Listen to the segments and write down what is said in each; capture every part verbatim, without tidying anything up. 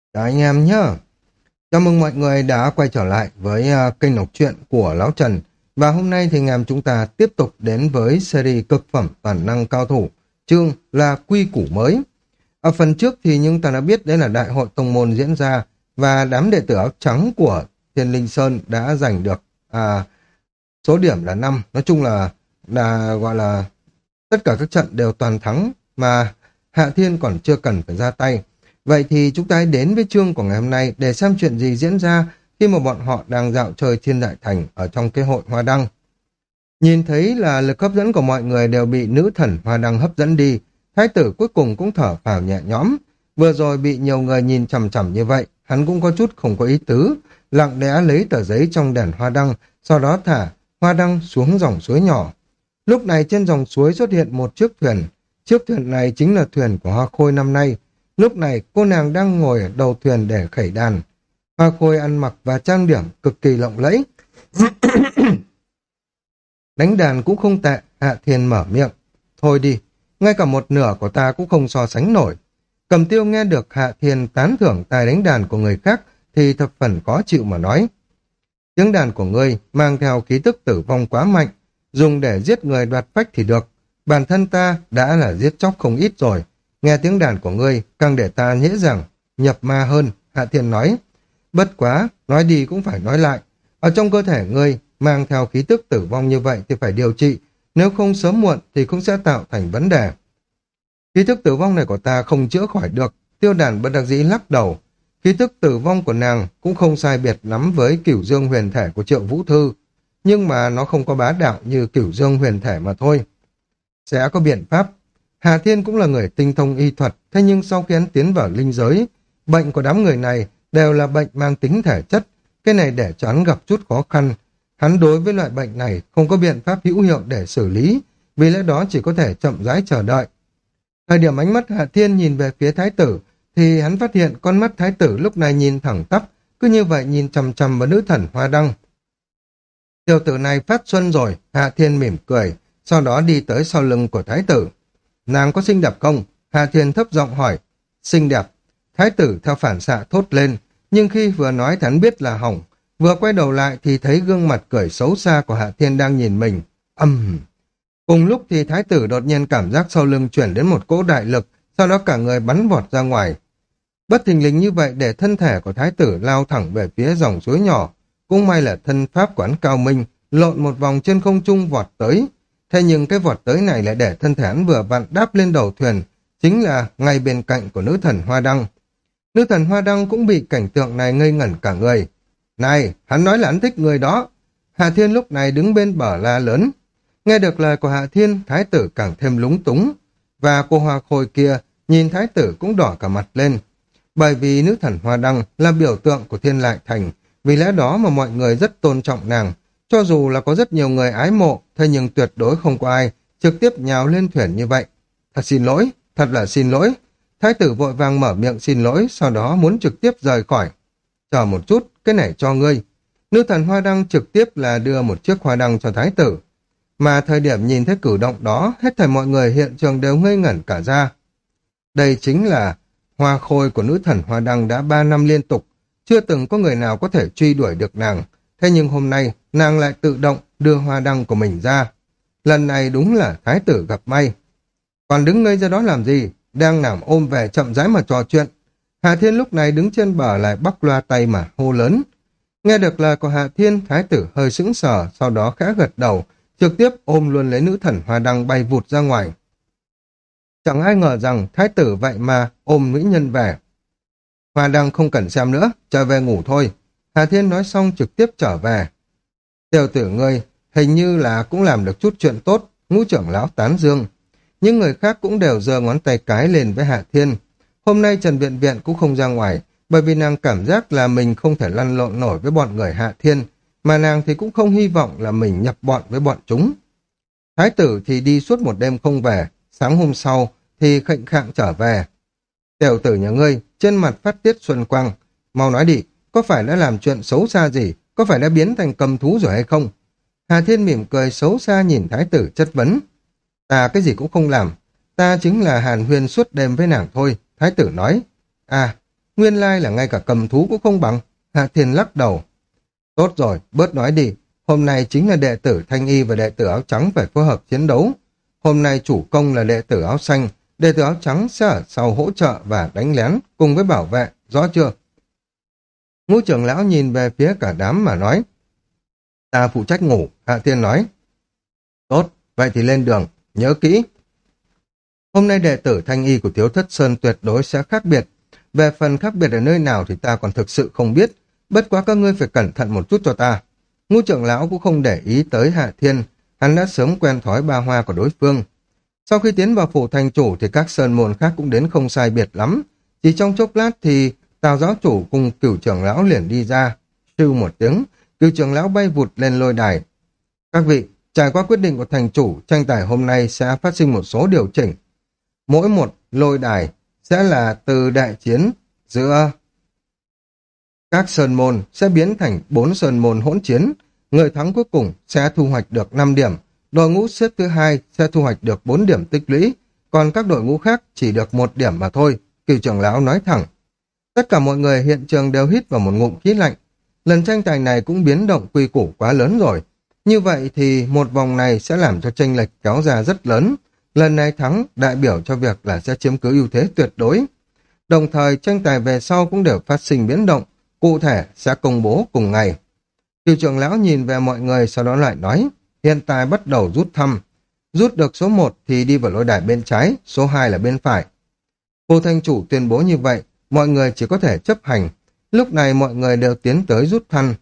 Chào anh em nhé. Chào mừng mọi người đã quay trở lại với à, kênh đọc truyện của Lão Trần. Và hôm nay thì anh em chúng ta tiếp tục đến với series cực phẩm toàn năng cao thủ, chương là quy củ mới. Ở phần trước thì chúng ta đã biết đấy là đại hội tông môn diễn ra và đám đệ tử áo trắng của Thiên Linh Sơn đã giành được à, số điểm là năm. Nói chung là là gọi là tất cả các trận đều toàn thắng mà Hạ Thiên còn chưa cần phải ra tay. Vậy thì chúng ta hãy đến với chương của ngày hôm nay để xem chuyện gì diễn ra khi mà bọn họ đang dạo chơi Thiên Đại Thành ở trong cái hội Hoa Đăng. Nhìn thấy là lực hấp dẫn của mọi người đều bị nữ thần Hoa Đăng hấp dẫn đi, thái tử cuối cùng cũng thở phào nhẹ nhõm. Vừa rồi bị nhiều người nhìn chằm chằm như vậy, hắn cũng có chút không có ý tứ, lặng lẽ lấy tờ giấy trong đèn Hoa Đăng, sau đó thả Hoa Đăng xuống dòng suối nhỏ. Lúc này trên dòng suối xuất hiện một chiếc thuyền. Chiếc thuyền này chính là thuyền của Hoa Khôi năm nay. Lúc này cô nàng đang ngồi ở đầu thuyền để khẩy đàn. Hoa Khôi ăn mặc và trang điểm cực kỳ lộng lẫy. Đánh đàn cũng không tệ. Hạ Thiên mở miệng. Thôi đi, ngay cả một nửa của ta cũng không so sánh nổi. Cầm Tiêu nghe được Hạ Thiên tán thưởng tài đánh đàn của người khác thì thập phần khó chịu mà nói. Tiếng đàn của ngươi mang theo khí tức tử vong quá mạnh, dùng để giết người đoạt phách thì được. Bản thân ta đã là giết chóc không ít rồi. Nghe tiếng đàn của ngươi càng để ta nhễ rằng nhập ma hơn, Hạ Thiên nói. Bất quá, nói đi cũng phải nói lại. Ở trong cơ thể ngươi mang theo khí tức tử vong như vậy thì phải điều trị, nếu không sớm muộn thì cũng sẽ tạo thành vấn đề. Khí tức tử vong này của ta không chữa khỏi được, Tiêu Đàn bất đắc dĩ lắc đầu. Khí tức tử vong của nàng cũng không sai biệt lắm với Cửu Dương huyền thể của Triệu Vũ Thư, nhưng mà nó không có bá đạo như Cửu Dương huyền thể mà thôi. Sẽ có biện pháp. Hà Thiên cũng là người tinh thông y thuật, thế nhưng sau khi hắn tiến vào linh giới, bệnh của đám người này đều là bệnh mang tính thể chất, cái này để cho hắn gặp chút khó khăn. Hắn đối với loại bệnh này không có biện pháp hữu hiệu để xử lý, vì lẽ đó chỉ có thể chậm rãi chờ đợi. Thời điểm ánh mắt Hạ Thiên nhìn về phía thái tử, thì hắn phát hiện con mắt thái tử lúc này nhìn thẳng tắp, cứ như vậy nhìn chằm chằm vào nữ thần Hoa Đăng. Tiểu tử này phát xuân rồi, Hạ Thiên mỉm cười, sau đó đi tới sau lưng của thái tử. Nàng có xinh đẹp không? Hạ Thiên thấp giọng hỏi. Xinh đẹp. Thái tử theo phản xạ thốt lên, nhưng khi vừa nói thì hắn biết là hỏng. Vừa quay đầu lại thì thấy gương mặt cười xấu xa của Hạ Thiên đang nhìn mình. Âm. Uhm. Cùng lúc thì thái tử đột nhiên cảm giác sau lưng chuyển đến một cỗ đại lực, sau đó cả người bắn vọt ra ngoài. Bất thình lình như vậy để thân thể của thái tử lao thẳng về phía dòng suối nhỏ. Cũng may là thân pháp quán cao minh, lộn một vòng trên không trung vọt tới. Thế nhưng cái vọt tới này lại để thân thể hắn vừa vặn đáp lên đầu thuyền, chính là ngay bên cạnh của nữ thần Hoa Đăng. Nữ thần Hoa Đăng cũng bị cảnh tượng này ngây ngẩn cả người. Này, hắn nói là hắn thích người đó. Hạ Thiên lúc này đứng bên bờ la lớn. Nghe được lời của Hạ Thiên, thái tử càng thêm lúng túng. Và cô Hoa Khôi kia, nhìn thái tử cũng đỏ cả mặt lên. Bởi vì nữ thần Hoa Đăng là biểu tượng của Thiên Lại Thành, vì lẽ đó mà mọi người rất tôn trọng nàng. Cho dù là có rất nhiều người ái mộ, thế nhưng tuyệt đối không có ai trực tiếp nhào lên thuyền như vậy. Thật xin lỗi, thật là xin lỗi. Thái tử vội vàng mở miệng xin lỗi, sau đó muốn trực tiếp rời khỏi. Chờ một chút, cái này cho ngươi. Nữ thần Hoa Đăng trực tiếp là đưa một chiếc hoa đăng cho thái tử. Mà thời điểm nhìn thấy cử động đó, hết thảy mọi người hiện trường đều ngây ngẩn cả ra. Đây chính là hoa khôi của nữ thần Hoa Đăng đã ba năm liên tục. Chưa từng có người nào có thể truy đuổi được nàng. Thế nhưng hôm nay, nàng lại tự động đưa hoa đăng của mình ra. Lần này đúng là thái tử gặp may. Còn đứng ngây ra đó làm gì? Đang nằm ôm về chậm rãi mà trò chuyện. Hạ Thiên lúc này đứng trên bờ lại bắc loa tay mà hô lớn. Nghe được lời của Hạ Thiên, thái tử hơi sững sờ, sau đó khẽ gật đầu, trực tiếp ôm luôn lấy nữ thần Hoa Đăng bay vụt ra ngoài. Chẳng ai ngờ rằng thái tử vậy mà ôm nữ nhân về. Hoa Đăng không cần xem nữa, trở về ngủ thôi. Hà Thiên nói xong trực tiếp trở về. Tiểu tử ngươi, hình như là cũng làm được chút chuyện tốt, ngũ trưởng lão tán dương. Những người khác cũng đều giơ ngón tay cái lên với Hạ Thiên. Hôm nay Trần Viện Viện cũng không ra ngoài, bởi vì nàng cảm giác là mình không thể lăn lộn nổi với bọn người Hạ Thiên, mà nàng thì cũng không hy vọng là mình nhập bọn với bọn chúng. Thái tử thì đi suốt một đêm không về, sáng hôm sau thì khệnh khạng trở về. Tiểu tử nhà ngươi, trên mặt phát tiết xuân quang, mau nói đi, có phải đã làm chuyện xấu xa gì, có phải đã biến thành cầm thú rồi hay không? Hà Thiên mỉm cười xấu xa nhìn thái tử chất vấn. Ta cái gì cũng không làm, ta chính là hàn huyên suốt đêm với nàng thôi, thái tử nói. À, nguyên lai là ngay cả cầm thú cũng không bằng. Hạ Thiên lắc đầu. Tốt rồi, bớt nói đi. Hôm nay chính là đệ tử Thanh Y và đệ tử áo trắng phải phối hợp chiến đấu. Hôm nay chủ công là đệ tử áo xanh, đệ tử áo trắng sẽ ở sau hỗ trợ và đánh lén cùng với bảo vệ, rõ chưa? Ngũ trưởng lão nhìn về phía cả đám mà nói. Ta phụ trách ngủ, Hạ Thiên nói. Tốt, vậy thì lên đường, nhớ kỹ. Hôm nay đệ tử Thanh Y của Thiếu Thất Sơn tuyệt đối sẽ khác biệt. Về phần khác biệt ở nơi nào thì ta còn thực sự không biết. Bất quá các ngươi phải cẩn thận một chút cho ta. Ngũ trưởng lão cũng không để ý tới Hạ Thiên. Hắn đã sớm quen thói ba hoa của đối phương. Sau khi tiến vào phủ thành chủ thì các sơn môn khác cũng đến không sai biệt lắm. Chỉ trong chốc lát thì Tào giáo chủ cùng Cửu trưởng lão liền đi ra. Sưu một tiếng, Cửu trưởng lão bay vụt lên lôi đài. Các vị, trải qua quyết định của thành chủ, tranh tài hôm nay sẽ phát sinh một số điều chỉnh. Mỗi một lôi đài sẽ là từ đại chiến giữa các sơn môn sẽ biến thành bốn sơn môn hỗn chiến. Người thắng cuối cùng sẽ thu hoạch được năm điểm. Đội ngũ xếp thứ hai sẽ thu hoạch được bốn điểm tích lũy, còn các đội ngũ khác chỉ được một điểm mà thôi, Cửu trưởng lão nói thẳng. Tất cả mọi người hiện trường đều hít vào một ngụm khí lạnh. Lần tranh tài này cũng biến động quy củ quá lớn rồi. Như vậy thì một vòng này sẽ làm cho chênh lệch kéo ra rất lớn. Lần này thắng đại biểu cho việc là sẽ chiếm cứ ưu thế tuyệt đối. Đồng thời tranh tài về sau cũng đều phát sinh biến động, cụ thể sẽ công bố cùng ngày. Cửu trưởng lão nhìn về mọi người sau đó lại nói, hiện tại bắt đầu rút thăm. Rút được số một thì đi vào lôi đài bên trái, số hai là bên phải. Phủ thành chủ tuyên bố như vậy, mọi người chỉ có thể chấp hành. Lúc này mọi người đều tiến tới rút thăm.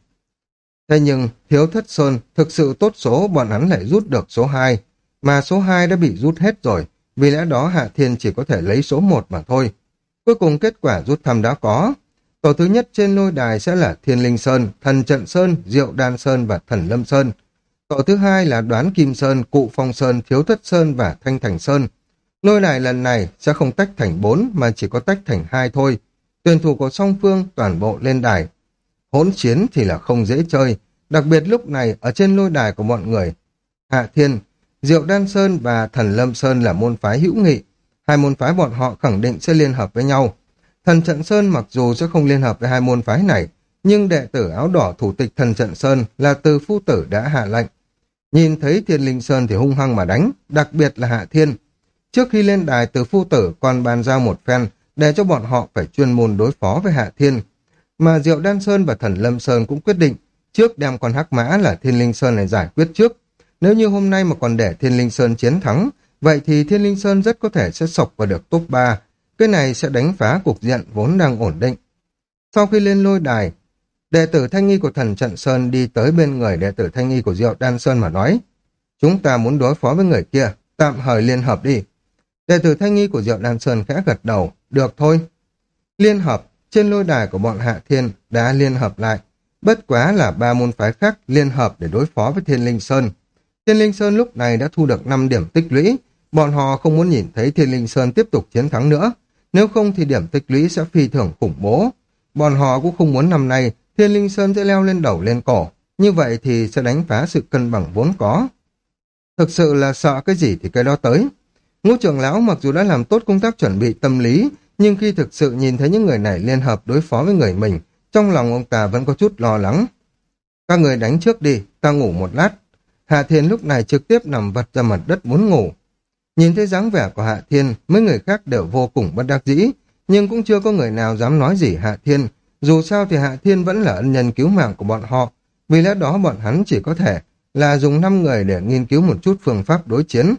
Thế nhưng Thiếu Thất Sơn thực sự tốt số, bọn hắn lại rút được số hai, mà số hai đã bị rút hết rồi, vì lẽ đó Hạ Thiên chỉ có thể lấy số một mà thôi. Cuối cùng kết quả rút thăm đã có. Tổ thứ nhất trên lôi đài sẽ là Thiên Linh Sơn, Thần Trận Sơn, Diệu Đan Sơn và Thần Lâm Sơn. Tổ thứ hai là Đoán Kim Sơn, Cụ Phong Sơn, Thiếu Thất Sơn và Thanh Thành Sơn. Lôi đài lần này sẽ không tách thành bốn mà chỉ có tách thành hai thôi. Tuyển thủ của song phương toàn bộ lên đài. Hỗn chiến thì là không dễ chơi, đặc biệt lúc này ở trên lôi đài của mọi người. Hạ Thiên, Diệu Đan Sơn và Thần Lâm Sơn là môn phái hữu nghị. Hai môn phái bọn họ khẳng định sẽ liên hợp với nhau. Thần Trận Sơn mặc dù sẽ không liên hợp với hai môn phái này, nhưng đệ tử áo đỏ thủ tịch Thần Trận Sơn là Từ Phu Tử đã hạ lệnh. Nhìn thấy Thiên Linh Sơn thì hung hăng mà đánh, đặc biệt là Hạ Thiên. Trước khi lên đài, Từ Phu Tử còn bàn giao một phen để cho bọn họ phải chuyên môn đối phó với Hạ Thiên. Mà Diệu Đan Sơn và Thần Lâm Sơn cũng quyết định trước đem con hắc mã là Thiên Linh Sơn này giải quyết trước. Nếu như hôm nay mà còn để Thiên Linh Sơn chiến thắng, vậy thì Thiên Linh Sơn rất có thể sẽ sộc vào được top ba. Cái này sẽ đánh phá cục diện vốn đang ổn định. Sau khi lên lôi đài, đệ tử Thanh Y của Thần Trận Sơn đi tới bên người đệ tử Thanh Y của Diệu Đan Sơn mà nói, chúng ta muốn đối phó với người kia, tạm thời liên hợp đi. Đệ tử Thanh Y của Diệu Đan Sơn khẽ gật đầu, được thôi. Liên hợp, trên lôi đài của bọn Hạ Thiên đã liên hợp lại, bất quá là ba môn phái khác liên hợp để đối phó với Thiên Linh Sơn. Thiên Linh Sơn lúc này đã thu được năm điểm tích lũy, bọn họ không muốn nhìn thấy Thiên Linh Sơn tiếp tục chiến thắng nữa, nếu không thì điểm tích lũy sẽ phi thường khủng bố. Bọn họ cũng không muốn năm nay Thiên Linh Sơn sẽ leo lên đầu lên cổ, như vậy thì sẽ đánh phá sự cân bằng vốn có. Thực sự là sợ cái gì thì cái đó tới. Ngũ trưởng lão mặc dù đã làm tốt công tác chuẩn bị tâm lý, nhưng khi thực sự nhìn thấy những người này liên hợp đối phó với người mình, trong lòng ông ta vẫn có chút lo lắng. Các người đánh trước đi, ta ngủ một lát. Hạ Thiên lúc này trực tiếp nằm vật ra mặt đất muốn ngủ. Nhìn thấy dáng vẻ của Hạ Thiên, mấy người khác đều vô cùng bất đắc dĩ, nhưng cũng chưa có người nào dám nói gì Hạ Thiên. Dù sao thì Hạ Thiên vẫn là ân nhân cứu mạng của bọn họ, vì lẽ đó bọn hắn chỉ có thể là dùng năm người để nghiên cứu một chút phương pháp đối chiến.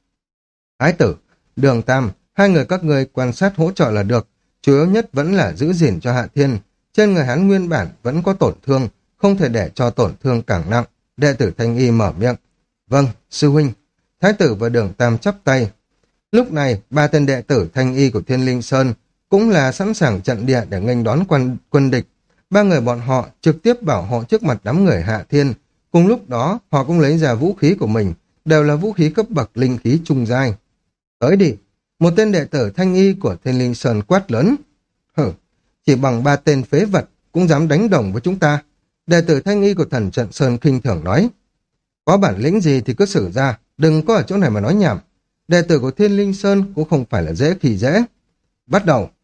Ái Tử, Đường Tam, hai người các người quan sát hỗ trợ là được, chủ yếu nhất vẫn là giữ gìn cho Hạ Thiên. Trên người hắn nguyên bản vẫn có tổn thương, không thể để cho tổn thương càng nặng. Đệ tử Thanh Y mở miệng. Vâng, sư huynh. Thái tử và Đường Tam chắp tay. Lúc này, ba tên đệ tử Thanh Y của Thiên Linh Sơn cũng là sẵn sàng trận địa để nghênh đón quân, quân địch. Ba người bọn họ trực tiếp bảo hộ trước mặt đám người Hạ Thiên. Cùng lúc đó, họ cũng lấy ra vũ khí của mình, đều là vũ khí cấp bậc linh khí trung giai. Tới đi, một tên đệ tử Thanh Y của Thiên Linh Sơn quát lớn. Hử, chỉ bằng ba tên phế vật cũng dám đánh đồng với chúng ta. Đệ tử Thanh Y của Thần Trận Sơn khinh thường nói. Có bản lĩnh gì thì cứ xử ra, đừng có ở chỗ này mà nói nhảm. Đệ tử của Thiên Linh Sơn cũng không phải là dễ khi dễ. Bắt đầu,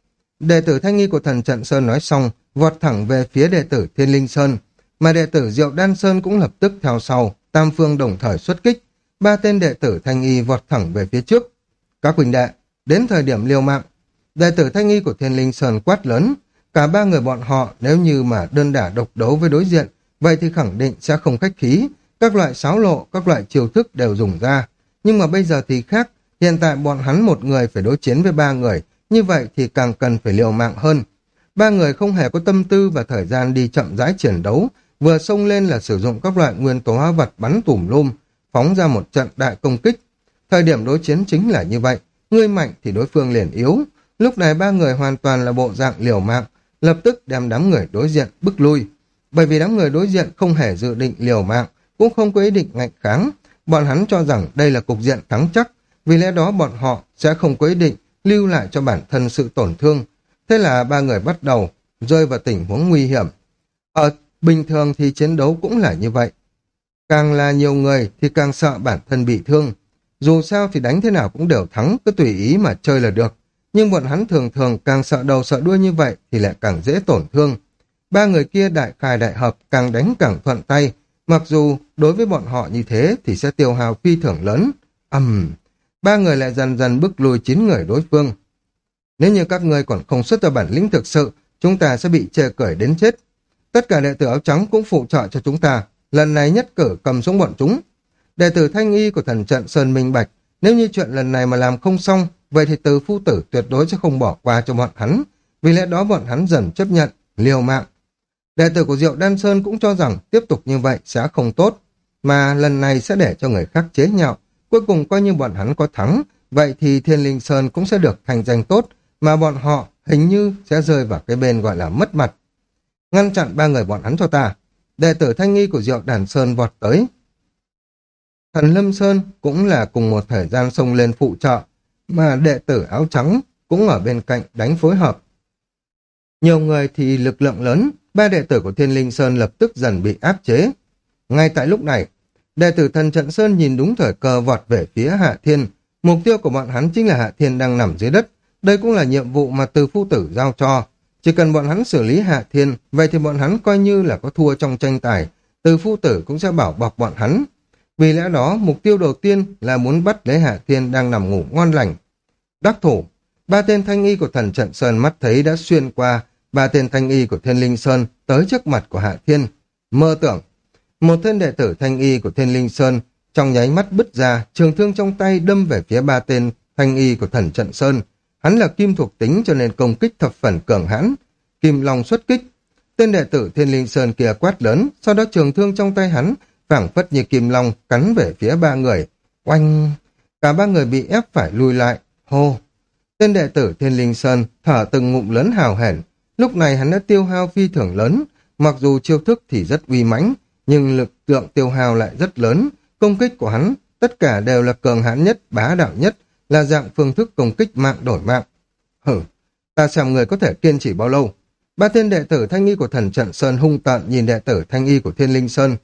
Đệ tử Thanh Nghi của Thần Trận Sơn nói xong, vọt thẳng về phía đệ tử Thiên Linh Sơn, mà đệ tử Diệu Đan Sơn cũng lập tức theo sau, tam phương đồng thời xuất kích. Ba tên đệ tử Thanh Y vọt thẳng về phía trước. Các huynh đệ, đến thời điểm liều mạng. Đệ tử Thanh Y của Thiên Linh Sơn quát lớn. Cả ba người bọn họ nếu như mà đơn đả độc đấu với đối diện, vậy thì khẳng định sẽ không khách khí. Các loại xáo lộ, các loại chiêu thức đều dùng ra. Nhưng mà bây giờ thì khác, hiện tại bọn hắn một người phải đối chiến với ba người, như vậy thì càng cần phải liều mạng hơn. Ba người không hề có tâm tư và thời gian đi chậm rãi chiến đấu, vừa xông lên là sử dụng các loại nguyên tố hóa vật bắn tùm lum, phóng ra một trận đại công kích. Thời điểm đối chiến chính là như vậy, ngươi mạnh thì đối phương liền yếu. Lúc này ba người hoàn toàn là bộ dạng liều mạng, lập tức đem đám người đối diện bức lui. Bởi vì đám người đối diện không hề dự định liều mạng, cũng không có ý định ngạnh kháng. Bọn hắn cho rằng đây là cục diện thắng chắc, vì lẽ đó bọn họ sẽ không có ý định lưu lại cho bản thân sự tổn thương. Thế là ba người bắt đầu rơi vào tình huống nguy hiểm. Ở bình thường thì chiến đấu cũng là như vậy. Càng là nhiều người thì càng sợ bản thân bị thương. Dù sao thì đánh thế nào cũng đều thắng, cứ tùy ý mà chơi là được. Nhưng bọn hắn thường thường càng sợ đầu sợ đuôi như vậy thì lại càng dễ tổn thương. Ba người kia đại khai đại hợp, càng đánh càng thuận tay. Mặc dù đối với bọn họ như thế thì sẽ tiêu hao phi thường lớn. Ầm, uhm. Ba người lại dần dần bức lùi chín người đối phương. Nếu như các ngươi còn không xuất ra bản lĩnh thực sự, chúng ta sẽ bị chê cười đến chết. Tất cả đệ tử áo trắng cũng phụ trợ cho chúng ta. Lần này nhất cử cầm xuống bọn chúng. Đệ tử Thanh Y của Thần Trận Sơn minh bạch, nếu như chuyện lần này mà làm không xong, vậy thì Từ Phu Tử tuyệt đối sẽ không bỏ qua cho bọn hắn. Vì lẽ đó bọn hắn dần chấp nhận, liều mạng. Đệ tử của Diệu Đan Sơn cũng cho rằng tiếp tục như vậy sẽ không tốt, mà lần này sẽ để cho người khác chế nhạo. Cuối cùng coi như bọn hắn có thắng, vậy thì Thiên Linh Sơn cũng sẽ được thành danh tốt, mà bọn họ hình như sẽ rơi vào cái bên gọi là mất mặt. Ngăn chặn ba người bọn hắn cho ta. Đệ tử Thanh Nghi của Diệu Đàn Sơn vọt tới. Thần Lâm Sơn cũng là cùng một thời gian xông lên phụ trợ, mà đệ tử áo trắng cũng ở bên cạnh đánh phối hợp. Nhiều người thì lực lượng lớn, ba đệ tử của Thiên Linh Sơn lập tức dần bị áp chế. Ngay tại lúc này, đệ tử Thần Trận Sơn nhìn đúng thời cơ vọt về phía Hạ Thiên. Mục tiêu của bọn hắn chính là Hạ Thiên đang nằm dưới đất. Đây cũng là nhiệm vụ mà Từ Phu Tử giao cho. Chỉ cần bọn hắn xử lý Hạ Thiên, vậy thì bọn hắn coi như là có thua trong tranh tài. Từ Phu Tử cũng sẽ bảo bọc bọn hắn. Vì lẽ đó, mục tiêu đầu tiên là muốn bắt lấy Hạ Thiên đang nằm ngủ ngon lành. Đắc thủ, ba tên Thanh Y của Thần Trận Sơn mắt thấy đã xuyên qua ba tên Thanh Y của Thiên Linh Sơn tới trước mặt của Hạ Thiên. Mơ tưởng, một tên đệ tử Thanh Y của Thiên Linh Sơn trong nháy mắt bứt ra, trường thương trong tay đâm về phía ba tên Thanh Y của Thần Trận Sơn. Hắn là kim thuộc tính cho nên công kích thập phần cường hãn. Kim Long xuất kích. Tên đệ tử Thiên Linh Sơn kia quát lớn, sau đó trường thương trong tay hắn phảng phất như kim long cắn về phía ba người. Oanh! Cả ba người bị ép phải lùi lại. Hô! Tên đệ tử Thiên Linh Sơn thở từng ngụm lớn hào hển. Lúc này hắn đã tiêu hao phi thường lớn. Mặc dù chiêu thức thì rất uy mãnh, nhưng lực lượng tiêu hao lại rất lớn. Công kích của hắn tất cả đều là cường hãn nhất, bá đạo nhất, là dạng phương thức công kích mạng đổi mạng. Hử! Ta xem người có thể kiên trì bao lâu. Ba tên đệ tử Thanh Y của Thần Trận Sơn hung tợn nhìn đệ tử Thanh Y của Thiên Linh Sơn.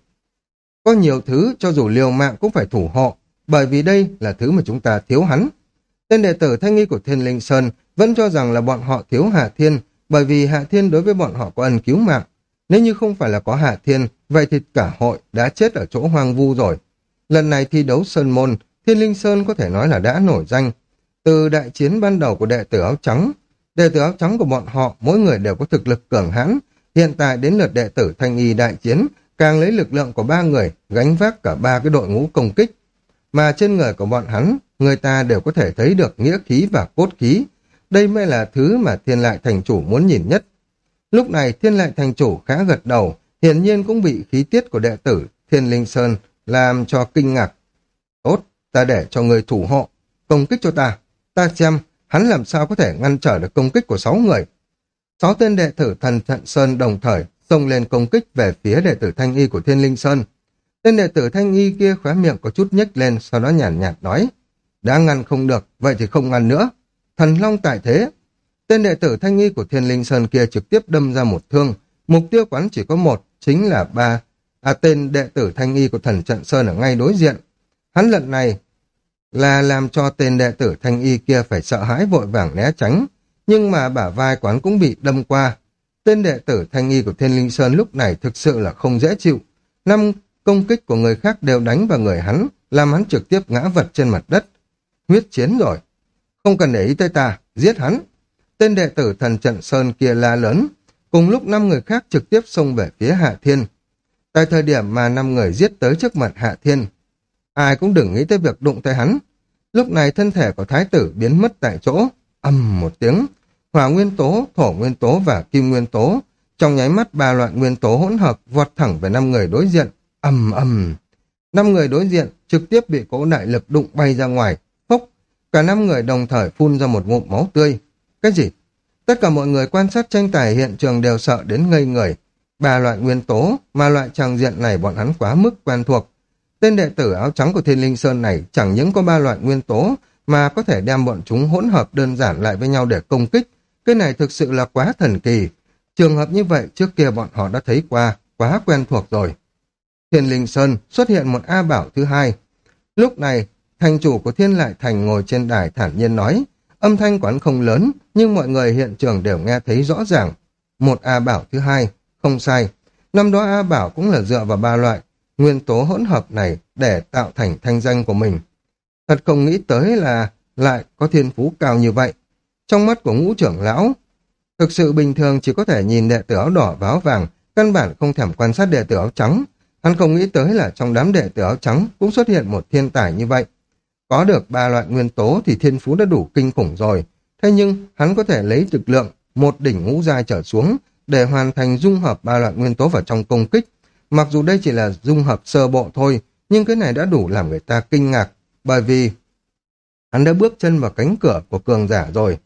Có nhiều thứ cho dù liều mạng cũng phải thủ hộ, bởi vì đây là thứ mà chúng ta thiếu hắn. Tên đệ tử Thanh Y của Thiên Linh Sơn vẫn cho rằng là bọn họ thiếu Hạ Thiên, bởi vì Hạ Thiên đối với bọn họ có ân cứu mạng. Nếu như không phải là có Hạ Thiên, vậy thì cả hội đã chết ở chỗ hoang vu rồi. Lần này thi đấu Sơn Môn, Thiên Linh Sơn có thể nói là đã nổi danh. Từ đại chiến ban đầu của đệ tử áo trắng, đệ tử áo trắng của bọn họ mỗi người đều có thực lực cường hãn. Hiện tại đến lượt đệ tử Thanh Y đại chiến, càng lấy lực lượng của ba người gánh vác cả ba cái đội ngũ công kích. Mà trên người của bọn hắn, người ta đều có thể thấy được nghĩa khí và cốt khí. Đây mới là thứ mà Thiên Lại Thành Chủ muốn nhìn nhất. Lúc này Thiên Lại Thành Chủ khá gật đầu, hiển nhiên cũng bị khí tiết của đệ tử Thiên Linh Sơn làm cho kinh ngạc. Tốt, ta để cho người thủ hộ, công kích cho ta. Ta xem hắn làm sao có thể ngăn trở được công kích của sáu người. Sáu tên đệ tử Thần Trận Sơn đồng thời xông lên công kích về phía đệ tử Thanh Y của Thiên Linh Sơn. Tên đệ tử Thanh Y kia khóe miệng có chút nhếch lên, sau đó nhàn nhạt, nhạt nói, đã ngăn không được, vậy thì không ngăn nữa. Thần Long tại thế. Tên đệ tử Thanh Y của Thiên Linh Sơn kia trực tiếp đâm ra một thương. Mục tiêu quán chỉ có một, chính là ba à, tên đệ tử Thanh Y của Thần Trận Sơn ở ngay đối diện. Hắn lần này là làm cho tên đệ tử Thanh Y kia phải sợ hãi vội vàng né tránh. nhưng mà bả vai quán cũng bị đâm qua. Tên đệ tử Thanh Y của Thiên Linh Sơn lúc này thực sự là không dễ chịu. Năm công kích của người khác đều đánh vào người hắn, làm hắn trực tiếp ngã vật trên mặt đất. Huyết chiến rồi. Không cần để ý tới ta, giết hắn. Tên đệ tử Thần Trận Sơn kia la lớn. Cùng lúc năm người khác trực tiếp xông về phía Hạ Thiên. Tại thời điểm mà năm người giết tới trước mặt Hạ Thiên, ai cũng đừng nghĩ tới việc đụng tới hắn. Lúc này thân thể của thái tử biến mất tại chỗ. Ầm một tiếng, hỏa nguyên tố, thổ nguyên tố và kim nguyên tố, trong nháy mắt ba loại nguyên tố hỗn hợp vọt thẳng về năm người đối diện. Ầm ầm, năm người đối diện trực tiếp bị cỗ đại lực đụng bay ra ngoài. Phốc, cả năm người đồng thời phun ra một ngụm máu tươi. Cái gì? Tất cả mọi người quan sát tranh tài hiện trường đều sợ đến ngây người. Ba loại nguyên tố mà loại tràng diện này bọn hắn quá mức quen thuộc. Tên đệ tử áo trắng của Thiên Linh Sơn này chẳng những có ba loại nguyên tố mà có thể đem bọn chúng hỗn hợp đơn giản lại với nhau để công kích. Cái này thực sự là quá thần kỳ. Trường hợp như vậy trước kia bọn họ đã thấy qua, quá quen thuộc rồi. Thiên Linh Sơn xuất hiện một A Bảo thứ hai. Lúc này, thành chủ của Thiên Lại Thành ngồi trên đài thản nhiên nói, âm thanh quán không lớn, nhưng mọi người hiện trường đều nghe thấy rõ ràng. Một A Bảo thứ hai, không sai. Năm đó A Bảo cũng là dựa vào ba loại nguyên tố hỗn hợp này để tạo thành thanh danh của mình. Thật không nghĩ tới là lại có thiên phú cao như vậy. Trong mắt của ngũ trưởng lão, thực sự bình thường chỉ có thể nhìn đệ tử áo đỏ và áo vàng, căn bản không thèm quan sát đệ tử áo trắng. Hắn không nghĩ tới là trong đám đệ tử áo trắng cũng xuất hiện một thiên tài như vậy. Có được ba loại nguyên tố thì thiên phú đã đủ kinh khủng rồi. Thế nhưng hắn có thể lấy lực lượng một đỉnh ngũ giai trở xuống để hoàn thành dung hợp ba loại nguyên tố vào trong công kích. Mặc dù đây chỉ là dung hợp sơ bộ thôi, nhưng cái này đã đủ làm người ta kinh ngạc, bởi vì hắn đã bước chân vào cánh cửa của cường giả rồi.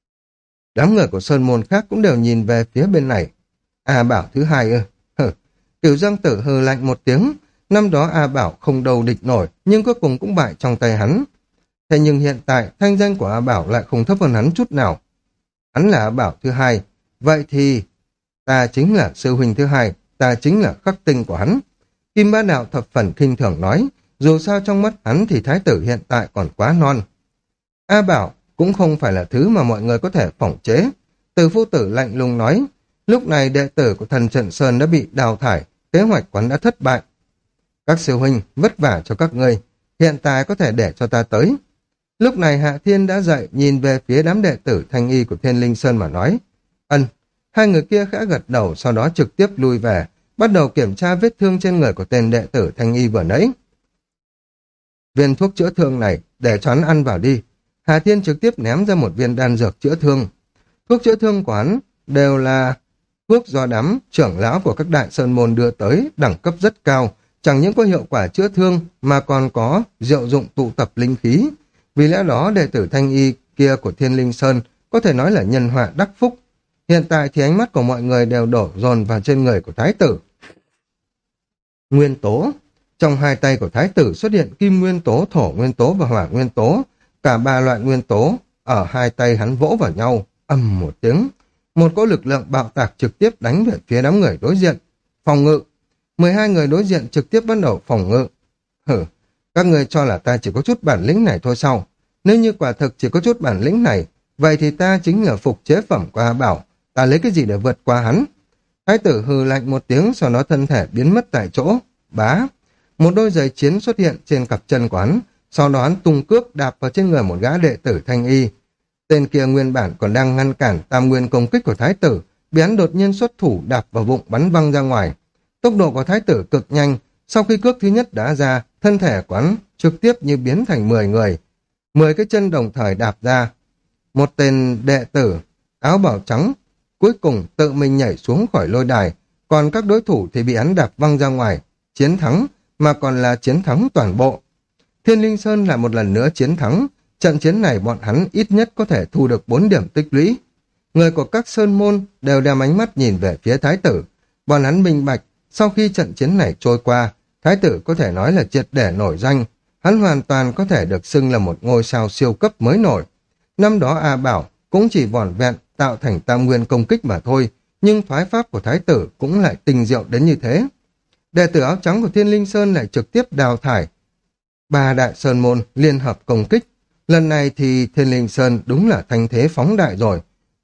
Đám người của Sơn Môn khác cũng đều nhìn về phía bên này. A Bảo thứ hai ư? Hừ. Cửu Giang Tử hừ lạnh một tiếng. Năm đó A Bảo không đầu địch nổi, nhưng cuối cùng cũng bại trong tay hắn. Thế nhưng hiện tại thanh danh của A Bảo lại không thấp hơn hắn chút nào. Hắn là A Bảo thứ hai, vậy thì ta chính là sư huynh thứ hai, ta chính là khắc tinh của hắn. Kim Bá Đạo thập phần khinh thường nói, dù sao trong mắt hắn thì thái tử hiện tại còn quá non. A Bảo cũng không phải là thứ mà mọi người có thể phỏng chế. Từ Phu Tử lạnh lùng nói, lúc này đệ tử của Thần Trận Sơn đã bị đào thải, kế hoạch quán đã thất bại. Các sư huynh vất vả cho các ngươi, hiện tại có thể để cho ta tới. Lúc này Hạ Thiên đã dậy, nhìn về phía đám đệ tử Thanh Y của Thiên Linh Sơn mà nói, ân. Hai người kia khẽ gật đầu, sau đó trực tiếp lui về, bắt đầu kiểm tra vết thương trên người của tên đệ tử Thanh Y vừa nãy. Viên thuốc chữa thương này để cho hắn ăn vào đi. Hà Thiên trực tiếp ném ra một viên đan dược chữa thương. Thuốc chữa thương của hắn đều là thuốc do đám trưởng lão của các đại sơn môn đưa tới, đẳng cấp rất cao, chẳng những có hiệu quả chữa thương mà còn có diệu dụng tụ tập linh khí. Vì lẽ đó đệ tử Thanh Y kia của Thiên Linh Sơn có thể nói là nhân họa đắc phúc. Hiện tại thì ánh mắt của mọi người đều đổ dồn vào trên người của thái tử. Nguyên tố. Trong hai tay của thái tử xuất hiện kim nguyên tố, thổ nguyên tố và hỏa nguyên tố. Cả ba loại nguyên tố ở hai tay hắn vỗ vào nhau, ầm một tiếng. Một cỗ lực lượng bạo tạc trực tiếp đánh về phía đám người đối diện. Phòng ngự. mười hai người đối diện trực tiếp bắt đầu phòng ngự. Hử, các người cho là ta chỉ có chút bản lĩnh này thôi sao? Nếu như quả thực chỉ có chút bản lĩnh này, vậy thì ta chính là phục chế phẩm của A Bảo. Ta lấy cái gì để vượt qua hắn? Thái tử hừ lạnh một tiếng, sau đó thân thể biến mất tại chỗ. Bá. Một đôi giày chiến xuất hiện trên cặp chân của hắn, sau đó hắn tung cước đạp vào trên người một gã đệ tử Thanh Y. Tên kia nguyên bản còn đang ngăn cản tam nguyên công kích của thái tử, bị hắn đột nhiên xuất thủ đạp vào bụng bắn văng ra ngoài. Tốc độ của thái tử cực nhanh, sau khi cước thứ nhất đã ra, thân thể của hắn trực tiếp như biến thành mười người. mười cái chân đồng thời đạp ra. Một tên đệ tử áo bảo trắng cuối cùng tự mình nhảy xuống khỏi lôi đài, còn các đối thủ thì bị hắn đạp văng ra ngoài. Chiến thắng, mà còn là chiến thắng toàn bộ. Thiên Linh Sơn lại một lần nữa chiến thắng. Trận chiến này bọn hắn ít nhất có thể thu được bốn điểm tích lũy. Người của các sơn môn đều đem ánh mắt nhìn về phía thái tử. Bọn hắn minh bạch, sau khi trận chiến này trôi qua, thái tử có thể nói là triệt để nổi danh. Hắn hoàn toàn có thể được xưng là một ngôi sao siêu cấp mới nổi. Năm đó A Bảo cũng chỉ vỏn vẹn tạo thành tam nguyên công kích mà thôi, nhưng thoái pháp của thái tử cũng lại tinh diệu đến như thế. Đệ tử áo trắng của Thiên Linh Sơn lại trực tiếp đào thải ba đại sơn môn liên hợp công kích. Lần này thì Thiên Linh Sơn đúng là thanh thế phóng đại rồi.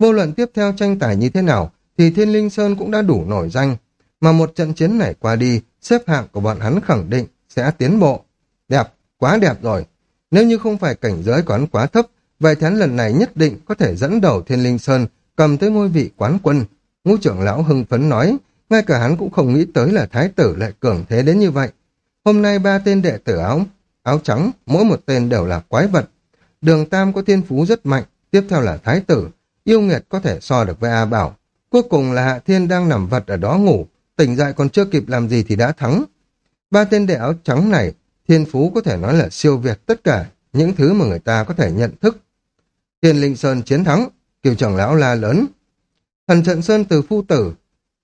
Vô luận tiếp theo tranh tài như thế nào, thì Thiên Linh Sơn cũng đã đủ nổi danh. Mà một trận chiến này qua đi, xếp hạng của bọn hắn khẳng định sẽ tiến bộ. Đẹp, quá đẹp rồi. Nếu như không phải cảnh giới của hắn quá thấp, vậy thì hắn lần này nhất định có thể dẫn đầu Thiên Linh Sơn cầm tới ngôi vị quán quân. Ngũ trưởng lão hưng phấn nói, ngay cả hắn cũng không nghĩ tới là thái tử lại cường thế đến như vậy. Hôm nay ba tên đệ tử áo, áo trắng, mỗi một tên đều là quái vật. Đường Tam có thiên phú rất mạnh, tiếp theo là thái tử, yêu nghiệt có thể so được với A Bảo. Cuối cùng là Hạ Thiên đang nằm vật ở đó ngủ, tỉnh dậy còn chưa kịp làm gì thì đã thắng. Ba tên đệ áo trắng này, thiên phú có thể nói là siêu việt tất cả những thứ mà người ta có thể nhận thức. Thiên Linh Sơn chiến thắng, Kiều trưởng lão la lớn. Thần Trận Sơn từ phu tử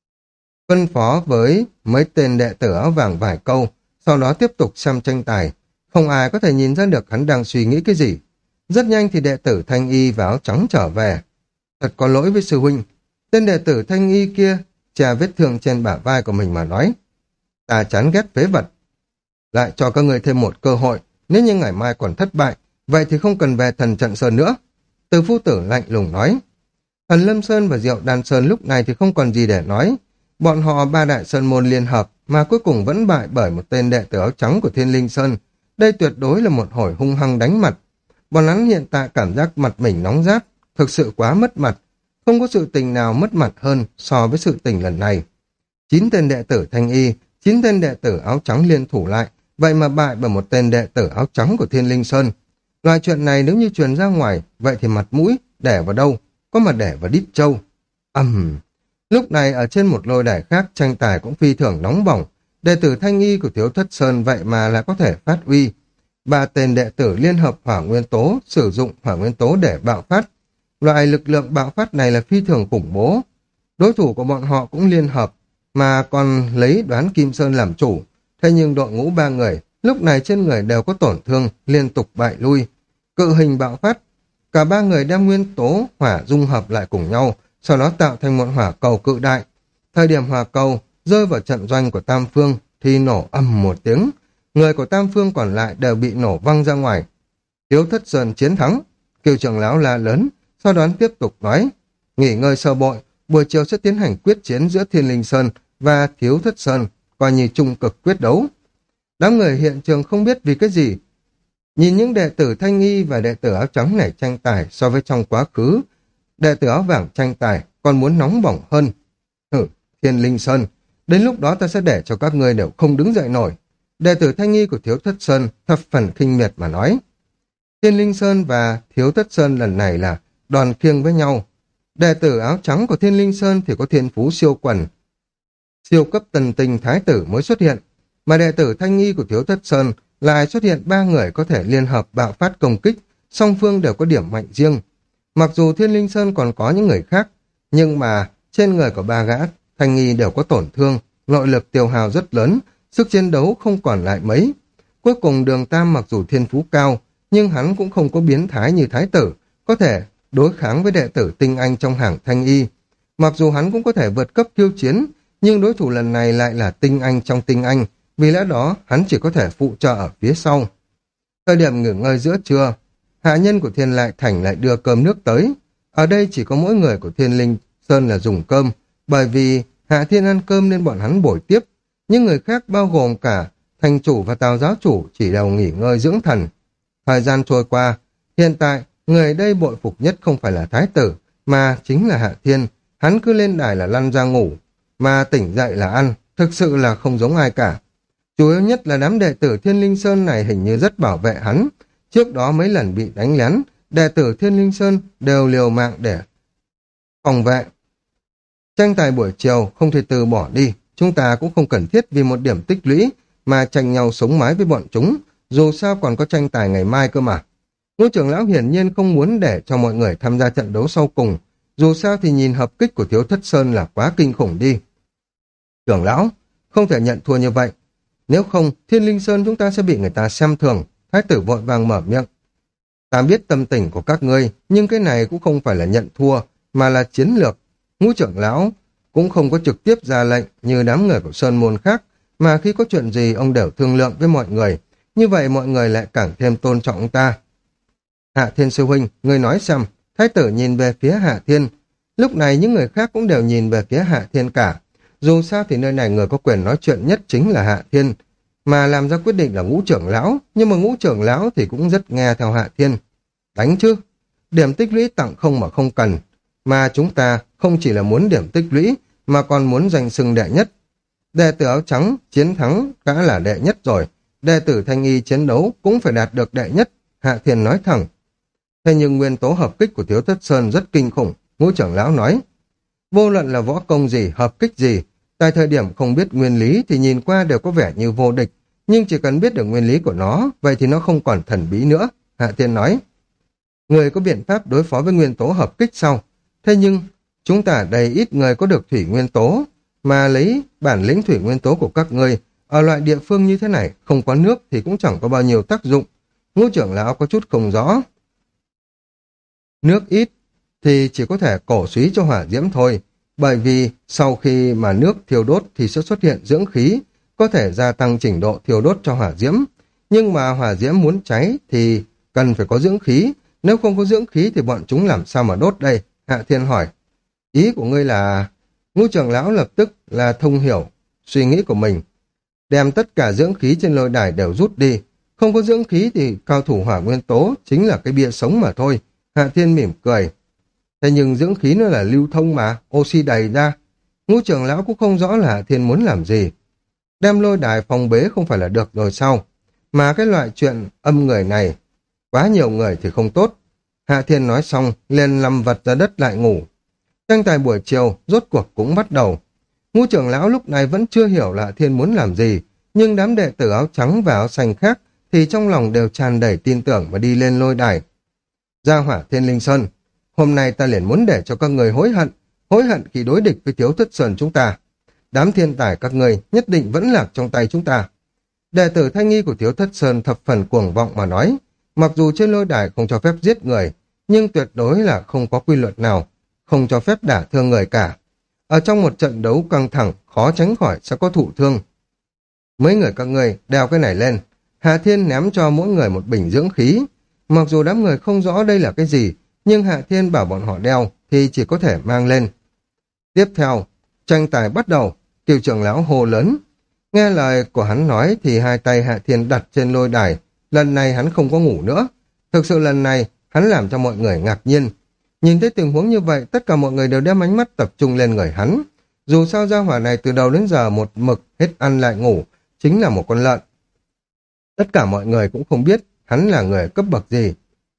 phân phó với mấy tên đệ tử áo vàng vài câu, sau đó tiếp tục xem tranh tài. Không ai có thể nhìn ra được hắn đang suy nghĩ cái gì. Rất nhanh thì đệ tử Thanh Y và áo trắng trở về. Thật có lỗi với sư huynh. Tên đệ tử Thanh Y kia chà vết thương trên bả vai của mình mà nói. Ta chán ghét phế vật. Lại cho các người thêm một cơ hội. Nếu như ngày mai còn thất bại, vậy thì không cần về Thần Trận Sơn nữa. Từ phu tử lạnh lùng nói. Thần Lâm Sơn và Diệu Đan Sơn lúc này thì không còn gì để nói. Bọn họ ba đại sơn môn liên hợp mà cuối cùng vẫn bại bởi một tên đệ tử áo trắng của Thiên Linh Sơn. Đây tuyệt đối là một hồi hung hăng đánh mặt. Bọn hắn hiện tại cảm giác mặt mình nóng rát, thực sự quá mất mặt. Không có sự tình nào mất mặt hơn so với sự tình lần này. Chín tên đệ tử Thanh Y, chín tên đệ tử áo trắng liên thủ lại, vậy mà bại bởi một tên đệ tử áo trắng của Thiên Linh Sơn. Loại chuyện này nếu như truyền ra ngoài, vậy thì mặt mũi để vào đâu? Có mà để vào đít trâu. Ầm. Uhm. Lúc này ở trên một lôi đài khác, tranh tài cũng phi thường nóng bỏng. Đệ tử Thanh Y của Thiếu Thất Sơn vậy mà lại có thể phát uy. Ba tên đệ tử liên hợp hỏa nguyên tố, sử dụng hỏa nguyên tố để bạo phát. Loại lực lượng bạo phát này là phi thường khủng bố. Đối thủ của bọn họ cũng liên hợp, mà còn lấy Đoán Kim Sơn làm chủ. Thế nhưng đội ngũ ba người, lúc này trên người đều có tổn thương, liên tục bại lui. Cự hình bạo phát, cả ba người đem nguyên tố hỏa dung hợp lại cùng nhau, sau đó tạo thành một hỏa cầu cự đại. Thời điểm hỏa cầu rơi vào trận doanh của Tam Phương thì nổ ầm một tiếng. Người của Tam Phương còn lại đều bị nổ văng ra ngoài. Thiếu Thất Sơn chiến thắng. Kiều trưởng lão la lớn, sau đó tiếp tục nói. Nghỉ ngơi sơ bội, buổi chiều sẽ tiến hành quyết chiến giữa Thiên Linh Sơn và Thiếu Thất Sơn, coi như trung cực quyết đấu. Đám người hiện trường không biết vì cái gì. Nhìn những đệ tử Thanh Y và đệ tử áo trắng này tranh tài so với trong quá khứ, đệ tử áo vàng tranh tài còn muốn nóng bỏng hơn. Hử, Thiên Linh Sơn, đến lúc đó ta sẽ để cho các ngươi đều không đứng dậy nổi. Đệ tử Thanh Y của Thiếu Thất Sơn thập phần khinh miệt mà nói. Thiên Linh Sơn và Thiếu Thất Sơn lần này là đoàn khiêng với nhau. Đệ tử áo trắng của Thiên Linh Sơn thì có thiên phú siêu quần. Siêu cấp tần tình thái tử mới xuất hiện, mà đệ tử Thanh Y của Thiếu Thất Sơn lại xuất hiện ba người có thể liên hợp bạo phát công kích, song phương đều có điểm mạnh riêng. Mặc dù Thiên Linh Sơn còn có những người khác, nhưng mà trên người của ba gã Thanh Y đều có tổn thương, nội lực tiêu hao rất lớn, sức chiến đấu không còn lại mấy. Cuối cùng Đường Tam mặc dù thiên phú cao, nhưng hắn cũng không có biến thái như thái tử, có thể đối kháng với đệ tử tinh anh trong hàng Thanh Y. Mặc dù hắn cũng có thể vượt cấp khiêu chiến, nhưng đối thủ lần này lại là tinh anh trong tinh anh, vì lẽ đó hắn chỉ có thể phụ trợ ở phía sau. Thời điểm nghỉ ngơi giữa trưa, hạ nhân của Thiên Lại Thành lại đưa cơm nước tới. Ở đây chỉ có mỗi người của Thiên Linh Sơn là dùng cơm, bởi vì Hạ Thiên ăn cơm nên bọn hắn bồi tiếp. Những người khác bao gồm cả thành chủ và tào giáo chủ chỉ đều nghỉ ngơi dưỡng thần. Thời gian trôi qua, hiện tại người ở đây bội phục nhất không phải là thái tử, mà chính là Hạ Thiên. Hắn cứ lên đài là lăn ra ngủ, mà tỉnh dậy là ăn, thực sự là không giống ai cả. Chủ yếu nhất là đám đệ tử Thiên Linh Sơn này hình như rất bảo vệ hắn. Trước đó mấy lần bị đánh lén, đệ tử Thiên Linh Sơn đều liều mạng để phòng vệ. Tranh tài buổi chiều không thể từ bỏ đi, chúng ta cũng không cần thiết vì một điểm tích lũy mà tranh nhau sống mái với bọn chúng, dù sao còn có tranh tài ngày mai cơ mà. Ngũ trưởng lão hiển nhiên không muốn để cho mọi người tham gia trận đấu sau cùng, dù sao thì nhìn hợp kích của Thiếu Thất Sơn là quá kinh khủng đi. Trưởng lão, không thể nhận thua như vậy. Nếu không, Thiên Linh Sơn chúng ta sẽ bị người ta xem thường. Thái tử vội vàng mở miệng. Ta biết tâm tình của các ngươi, nhưng cái này cũng không phải là nhận thua, mà là chiến lược. Ngũ trưởng lão cũng không có trực tiếp ra lệnh như đám người của Sơn Môn khác, mà khi có chuyện gì ông đều thương lượng với mọi người. Như vậy mọi người lại càng thêm tôn trọng ông ta. Hạ Thiên sư huynh, ngươi nói xem. Thái tử nhìn về phía Hạ Thiên. Lúc này những người khác cũng đều nhìn về phía Hạ Thiên cả. Dù sao thì nơi này người có quyền nói chuyện nhất chính là Hạ Thiên, mà làm ra quyết định là Ngũ trưởng lão, nhưng mà Ngũ trưởng lão thì cũng rất nghe theo Hạ Thiên. Đánh chứ, điểm tích lũy tặng không mà không cần, mà chúng ta không chỉ là muốn điểm tích lũy, mà còn muốn giành xưng đệ nhất. Đệ tử áo trắng chiến thắng đã là đệ nhất rồi, đệ tử Thanh Y chiến đấu cũng phải đạt được đệ nhất, Hạ Thiên nói thẳng. Thế nhưng nguyên tố hợp kích của Thiếu Thất Sơn rất kinh khủng, Ngũ trưởng lão nói. Vô luận là võ công gì, hợp kích gì, tại thời điểm không biết nguyên lý thì nhìn qua đều có vẻ như vô địch, nhưng chỉ cần biết được nguyên lý của nó, vậy thì nó không còn thần bí nữa, Hạ Thiên nói. Người có biện pháp đối phó với nguyên tố hợp kích sau, thế nhưng chúng ta ở đây ít người có được thủy nguyên tố, mà lấy bản lĩnh thủy nguyên tố của các ngươi, ở loại địa phương như thế này, không có nước thì cũng chẳng có bao nhiêu tác dụng. Ngũ trưởng lão có chút không rõ. Nước ít thì chỉ có thể cổ suý cho hỏa diễm thôi, bởi vì sau khi mà nước thiêu đốt thì sẽ xuất hiện dưỡng khí, có thể gia tăng trình độ thiêu đốt cho hỏa diễm. Nhưng mà hỏa diễm muốn cháy thì cần phải có dưỡng khí, nếu không có dưỡng khí thì bọn chúng làm sao mà đốt đây? Hạ Thiên hỏi. Ý của ngươi là... Ngũ trưởng lão lập tức là thông hiểu suy nghĩ của mình. Đem tất cả dưỡng khí trên lôi đài đều rút đi. Không có dưỡng khí thì cao thủ hỏa nguyên tố chính là cái bia sống mà thôi. Hạ Thiên mỉm cười. Thế nhưng dưỡng khí nó là lưu thông mà, oxy đầy ra. Ngũ trưởng lão cũng không rõ là Hạ Thiên muốn làm gì. Đem lôi đài phòng bế không phải là được rồi sao? Mà cái loại chuyện âm người này, quá nhiều người thì không tốt. Hạ Thiên nói xong, liền nằm vật ra đất lại ngủ. Tranh tài buổi chiều, rốt cuộc cũng bắt đầu. Ngũ trưởng lão lúc này vẫn chưa hiểu là Hạ Thiên muốn làm gì, nhưng đám đệ tử áo trắng và áo xanh khác thì trong lòng đều tràn đầy tin tưởng và đi lên lôi đài. Gia hỏa Thiên Linh Sơn, hôm nay ta liền muốn để cho các người hối hận, hối hận khi đối địch với Thiếu Thất Sơn chúng ta. Đám thiên tài các người nhất định vẫn lạc trong tay chúng ta. Đệ tử Thanh Y của Thiếu Thất Sơn thập phần cuồng vọng mà nói, mặc dù trên lôi đài không cho phép giết người, nhưng tuyệt đối là không có quy luật nào, không cho phép đả thương người cả. Ở trong một trận đấu căng thẳng, khó tránh khỏi sẽ có thụ thương. Mấy người các người đeo cái này lên. Hạ Thiên ném cho mỗi người một bình dưỡng khí. Mặc dù đám người không rõ đây là cái gì, nhưng Hạ Thiên bảo bọn họ đeo thì chỉ có thể mang lên. Tiếp theo, tranh tài bắt đầu, Cửu trưởng lão hô lớn. Nghe lời của hắn nói thì hai tay Hạ Thiên đặt trên lôi đài. Lần này hắn không có ngủ nữa. Thực sự lần này hắn làm cho mọi người ngạc nhiên. Nhìn thấy tình huống như vậy, tất cả mọi người đều đem ánh mắt tập trung lên người hắn. Dù sao gia hỏa này từ đầu đến giờ một mực hết ăn lại ngủ, chính là một con lợn. Tất cả mọi người cũng không biết hắn là người cấp bậc gì.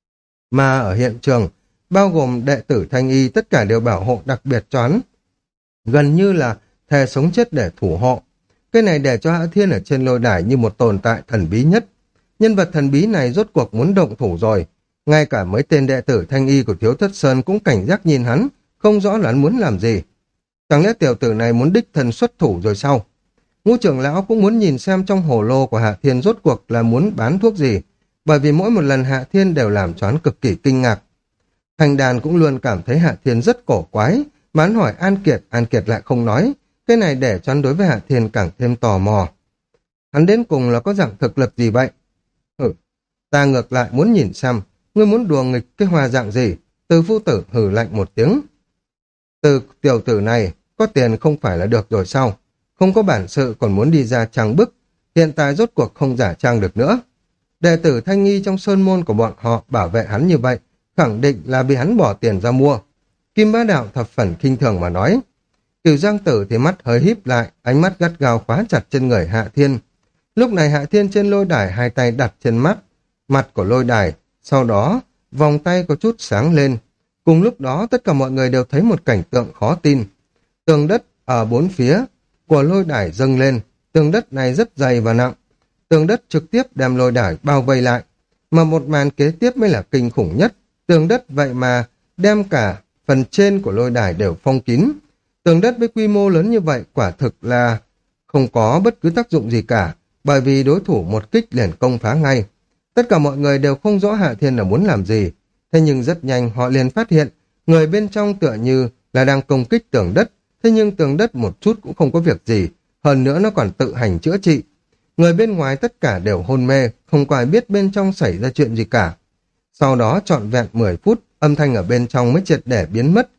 Mà ở hiện trường, bao gồm đệ tử Thanh Y tất cả đều bảo hộ đặc biệt cho hắn. Gần như là thề sống chết để thủ hộ. Cái này để cho Hạ Thiên ở trên lôi đài như một tồn tại thần bí nhất. Nhân vật thần bí này rốt cuộc muốn động thủ rồi. Ngay cả mấy tên đệ tử Thanh Y của Thiếu Thất Sơn cũng cảnh giác nhìn hắn, không rõ là hắn muốn làm gì. Chẳng lẽ tiểu tử này muốn đích thân xuất thủ rồi sao? Ngũ trưởng lão cũng muốn nhìn xem trong hồ lô của Hạ Thiên rốt cuộc là muốn bán thuốc gì, bởi vì mỗi một lần Hạ Thiên đều làm cho hắn cực kỳ kinh ngạc. Thành đàn cũng luôn cảm thấy Hạ Thiên rất cổ quái, mà hắn hỏi An Kiệt, An Kiệt lại không nói. Cái này để cho hắn đối với Hạ Thiên càng thêm tò mò. Hắn đến cùng là có dạng thực lực gì vậy? Ừ, ta ngược lại muốn nhìn xem, ngươi muốn đùa nghịch cái hoa dạng gì? Từ phu tử hử lạnh một tiếng. Từ tiểu tử này, có tiền không phải là được rồi sao? Không có bản sự còn muốn đi ra trang bức, hiện tại rốt cuộc không giả trang được nữa. Đệ tử Thanh Nghi trong sơn môn của bọn họ bảo vệ hắn như vậy, khẳng định là bị hắn bỏ tiền ra mua. Kim Bá Đạo thập phần khinh thường mà nói. Cửu Giang Tử thì mắt hơi híp lại, ánh mắt gắt gao khóa chặt trên người Hạ Thiên. Lúc này Hạ Thiên trên lôi đài hai tay đặt trên mắt, mặt của lôi đài, sau đó vòng tay có chút sáng lên. Cùng lúc đó tất cả mọi người đều thấy một cảnh tượng khó tin. Tường đất ở bốn phía của lôi đài dâng lên, tường đất này rất dày và nặng. Tường đất trực tiếp đem lôi đài bao vây lại, mà một màn kế tiếp mới là kinh khủng nhất. Tường đất vậy mà đem cả phần trên của lôi đài đều phong kín. Tường đất với quy mô lớn như vậy quả thực là không có bất cứ tác dụng gì cả, bởi vì đối thủ một kích liền công phá ngay. Tất cả mọi người đều không rõ Hạ Thiên là muốn làm gì, thế nhưng rất nhanh họ liền phát hiện người bên trong tựa như là đang công kích tường đất, thế nhưng tường đất một chút cũng không có việc gì, hơn nữa nó còn tự hành chữa trị. Người bên ngoài tất cả đều hôn mê, không có ai biết bên trong xảy ra chuyện gì cả. Sau đó trọn vẹn mười phút, âm thanh ở bên trong mới triệt để biến mất.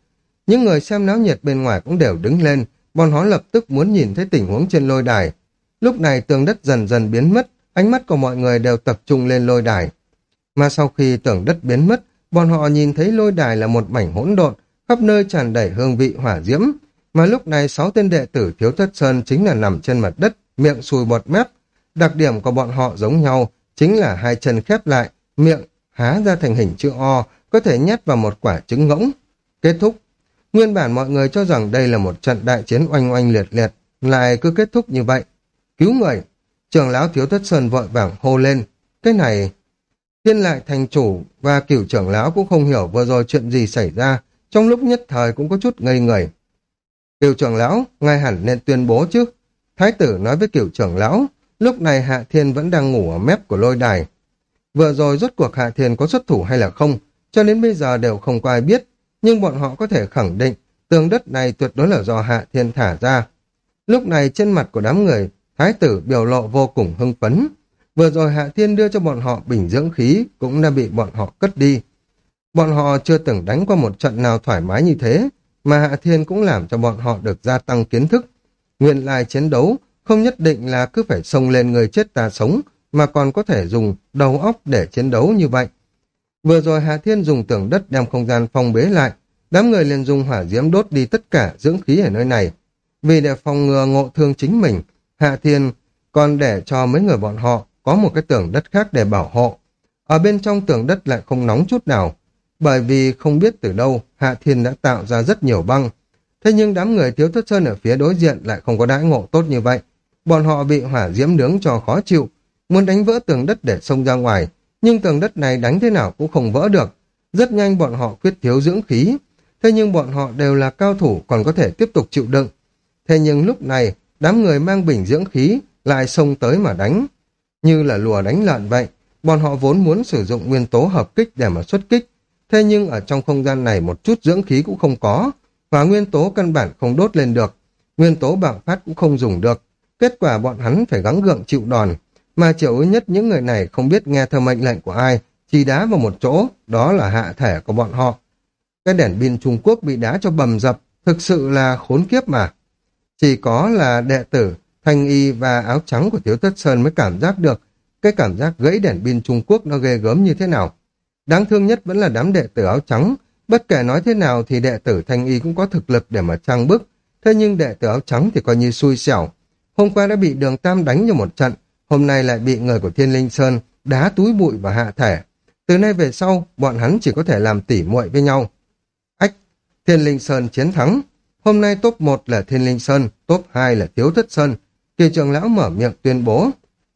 Những người xem náo nhiệt bên ngoài cũng đều đứng lên, bọn họ lập tức muốn nhìn thấy tình huống trên lôi đài. Lúc này tường đất dần dần biến mất, ánh mắt của mọi người đều tập trung lên lôi đài. Mà sau khi tường đất biến mất, bọn họ nhìn thấy lôi đài là một mảnh hỗn độn, khắp nơi tràn đầy hương vị hỏa diễm. Mà lúc này sáu tên đệ tử Thiếu Thất Sơn chính là nằm trên mặt đất, miệng sùi bọt mép. Đặc điểm của bọn họ giống nhau, chính là hai chân khép lại, miệng há ra thành hình chữ O, có thể nhét vào một quả trứng ngỗng. Kết thúc. Nguyên bản mọi người cho rằng đây là một trận đại chiến oanh oanh liệt liệt, lại cứ kết thúc như vậy. Cứu người! Trưởng lão Thiếu Thất Sơn vội vàng hô lên. Cái này... Thiên Lại thành chủ và Cửu trưởng lão cũng không hiểu vừa rồi chuyện gì xảy ra, trong lúc nhất thời cũng có chút ngây người. Cửu trưởng lão, ngài hẳn nên tuyên bố chứ. Thái tử nói với Cửu trưởng lão, lúc này Hạ Thiên vẫn đang ngủ ở mép của lôi đài. Vừa rồi rốt cuộc Hạ Thiên có xuất thủ hay là không, cho đến bây giờ đều không có ai biết, nhưng bọn họ có thể khẳng định tường đất này tuyệt đối là do Hạ Thiên thả ra. Lúc này trên mặt của đám người, Thái tử biểu lộ vô cùng hưng phấn. Vừa rồi Hạ Thiên đưa cho bọn họ bình dưỡng khí cũng đã bị bọn họ cất đi. Bọn họ chưa từng đánh qua một trận nào thoải mái như thế, mà Hạ Thiên cũng làm cho bọn họ được gia tăng kiến thức. Nguyên lai chiến đấu không nhất định là cứ phải xông lên người chết ta sống, mà còn có thể dùng đầu óc để chiến đấu như vậy. Vừa rồi Hạ Thiên dùng tường đất đem không gian phong bế lại, đám người liền dùng hỏa diễm đốt đi tất cả dưỡng khí ở nơi này. Vì để phòng ngừa ngộ thương chính mình, Hạ Thiên còn để cho mấy người bọn họ có một cái tường đất khác để bảo hộ. Ở bên trong tường đất lại không nóng chút nào, bởi vì không biết từ đâu Hạ Thiên đã tạo ra rất nhiều băng. Thế nhưng đám người Thiếu Thất Sơn ở phía đối diện lại không có đãi ngộ tốt như vậy. Bọn họ bị hỏa diễm nướng cho khó chịu, muốn đánh vỡ tường đất để xông ra ngoài, nhưng tường đất này đánh thế nào cũng không vỡ được. Rất nhanh bọn họ quyết thiếu dưỡng khí, thế nhưng bọn họ đều là cao thủ còn có thể tiếp tục chịu đựng. Thế nhưng lúc này, đám người mang bình dưỡng khí lại xông tới mà đánh. Như là lùa đánh lợn vậy, bọn họ vốn muốn sử dụng nguyên tố hợp kích để mà xuất kích. Thế nhưng ở trong không gian này một chút dưỡng khí cũng không có, và nguyên tố căn bản không đốt lên được. Nguyên tố bạo phát cũng không dùng được. Kết quả bọn hắn phải gắng gượng chịu đòn. Mà chịu ứ nhất những người này không biết nghe theo mệnh lệnh của ai, chỉ đá vào một chỗ, đó là hạ thể của bọn họ. Cái đèn pin Trung Quốc bị đá cho bầm dập, thực sự là khốn kiếp mà. Chỉ có là đệ tử, thanh y và áo trắng của Thiếu Thất Sơn mới cảm giác được cái cảm giác gãy đèn pin Trung Quốc nó ghê gớm như thế nào. Đáng thương nhất vẫn là đám đệ tử áo trắng, bất kể nói thế nào thì đệ tử thanh y cũng có thực lực để mà trang bức, thế nhưng đệ tử áo trắng thì coi như xui xẻo. Hôm qua đã bị Đường Tam đánh cho một trận, hôm nay lại bị người của Thiên Linh Sơn đá túi bụi và hạ thể. Từ nay về sau, bọn hắn chỉ có thể làm tỉ muội với nhau. Ách, Thiên Linh Sơn chiến thắng. Hôm nay top một là Thiên Linh Sơn, top hai là Thiếu Thất Sơn. Kỳ trưởng lão mở miệng tuyên bố.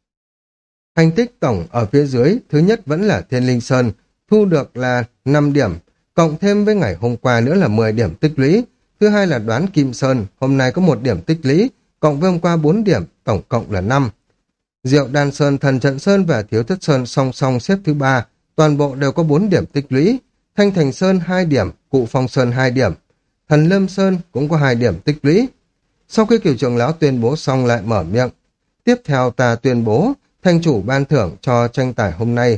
Thành tích tổng ở phía dưới, thứ nhất vẫn là Thiên Linh Sơn, thu được là năm điểm, cộng thêm với ngày hôm qua nữa là mười điểm tích lũy. Thứ hai là Đoán Kim Sơn, hôm nay có một điểm tích lũy, cộng với hôm qua bốn điểm, tổng cộng là năm. Diệu Đan Sơn, Thần Trận Sơn và Thiếu Thất Sơn song song xếp thứ ba, toàn bộ đều có bốn điểm tích lũy. Thanh Thành Sơn hai điểm, Cụ Phong Sơn hai điểm, Thần Lâm Sơn cũng có hai điểm tích lũy. Sau khi Cửu trưởng lão tuyên bố xong lại mở miệng. Tiếp theo ta tuyên bố, thành chủ ban thưởng cho tranh tài hôm nay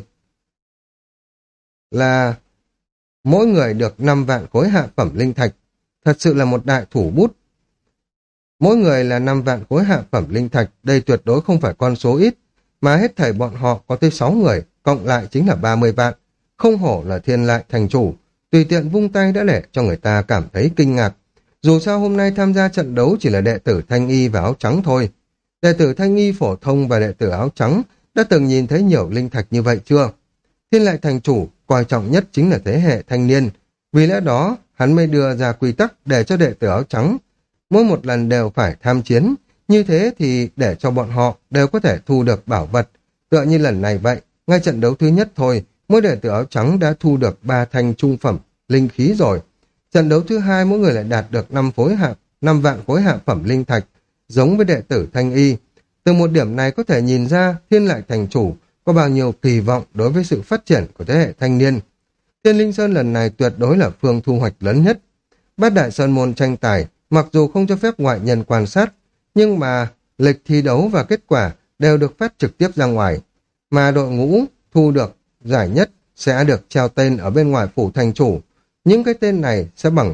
là mỗi người được năm vạn khối hạ phẩm linh thạch. Thật sự là một đại thủ bút. Mỗi người là năm vạn khối hạ phẩm linh thạch, đây tuyệt đối không phải con số ít, mà hết thảy bọn họ có tới sáu người, cộng lại chính là ba mươi vạn. Không hổ là Thiên Lại thành chủ, tùy tiện vung tay đã để cho người ta cảm thấy kinh ngạc. Dù sao hôm nay tham gia trận đấu chỉ là đệ tử thanh y và áo trắng thôi. Đệ tử thanh y phổ thông và đệ tử áo trắng đã từng nhìn thấy nhiều linh thạch như vậy chưa? Thiên Lại thành chủ coi trọng nhất chính là thế hệ thanh niên, vì lẽ đó hắn mới đưa ra quy tắc để cho đệ tử áo trắng mỗi một lần đều phải tham chiến, như thế thì để cho bọn họ đều có thể thu được bảo vật. Tựa như lần này vậy, ngay trận đấu thứ nhất thôi, mỗi đệ tử áo trắng đã thu được ba thanh trung phẩm linh khí rồi. Trận đấu thứ hai mỗi người lại đạt được năm phối hạ, năm vạn khối hạ phẩm linh thạch, giống với đệ tử thanh y. Từ một điểm này có thể nhìn ra Thiên Lại thành chủ có bao nhiêu kỳ vọng đối với sự phát triển của thế hệ thanh niên. Thiên Linh Sơn lần này tuyệt đối là phương thu hoạch lớn nhất. Bát Đại Sơn môn tranh tài, mặc dù không cho phép ngoại nhân quan sát, nhưng mà lịch thi đấu và kết quả đều được phát trực tiếp ra ngoài, mà đội ngũ thu được giải nhất sẽ được treo tên ở bên ngoài phủ thành chủ. Những cái tên này sẽ bằng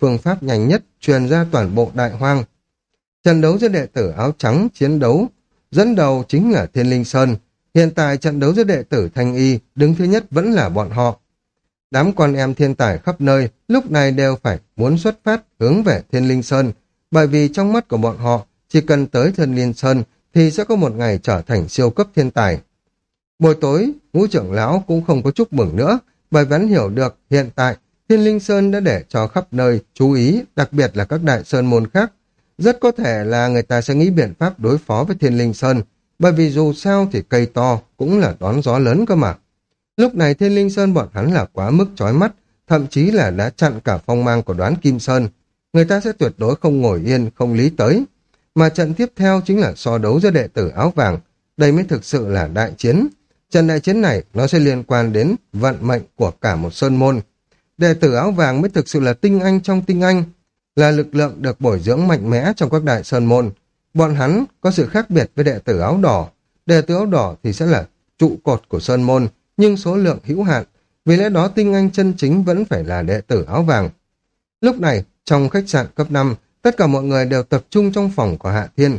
phương pháp nhanh nhất truyền ra toàn bộ đại hoang. Trận đấu giữa đệ tử áo trắng chiến đấu, dẫn đầu chính là Thiên Linh Sơn. Hiện tại trận đấu giữa đệ tử Thanh Y đứng thứ nhất vẫn là bọn họ. Đám con em thiên tài khắp nơi lúc này đều phải muốn xuất phát hướng về Thiên Linh Sơn, bởi vì trong mắt của bọn họ chỉ cần tới Thiên Linh Sơn thì sẽ có một ngày trở thành siêu cấp thiên tài. Buổi tối, Ngũ trưởng lão cũng không có chúc mừng nữa, bởi vì hắn hiểu được hiện tại Thiên Linh Sơn đã để cho khắp nơi chú ý, đặc biệt là các đại sơn môn khác. Rất có thể là người ta sẽ nghĩ biện pháp đối phó với Thiên Linh Sơn, bởi vì dù sao thì cây to cũng là đón gió lớn cơ mà. Lúc này Thiên Linh Sơn bọn hắn là quá mức chói mắt, thậm chí là đã chặn cả phong mang của Đoán Kim Sơn. Người ta sẽ tuyệt đối không ngồi yên, không lý tới. Mà trận tiếp theo chính là so đấu giữa đệ tử áo vàng. Đây mới thực sự là đại chiến. Trận đại chiến này nó sẽ liên quan đến vận mệnh của cả một sơn môn. Đệ tử áo vàng mới thực sự là tinh anh trong tinh anh, là lực lượng được bồi dưỡng mạnh mẽ trong các đại sơn môn. Bọn hắn có sự khác biệt với đệ tử áo đỏ. Đệ tử áo đỏ thì sẽ là trụ cột của sơn môn, nhưng số lượng hữu hạn. Vì lẽ đó tinh anh chân chính vẫn phải là đệ tử áo vàng. Lúc này, trong khách sạn cấp năm, tất cả mọi người đều tập trung trong phòng của Hạ Thiên.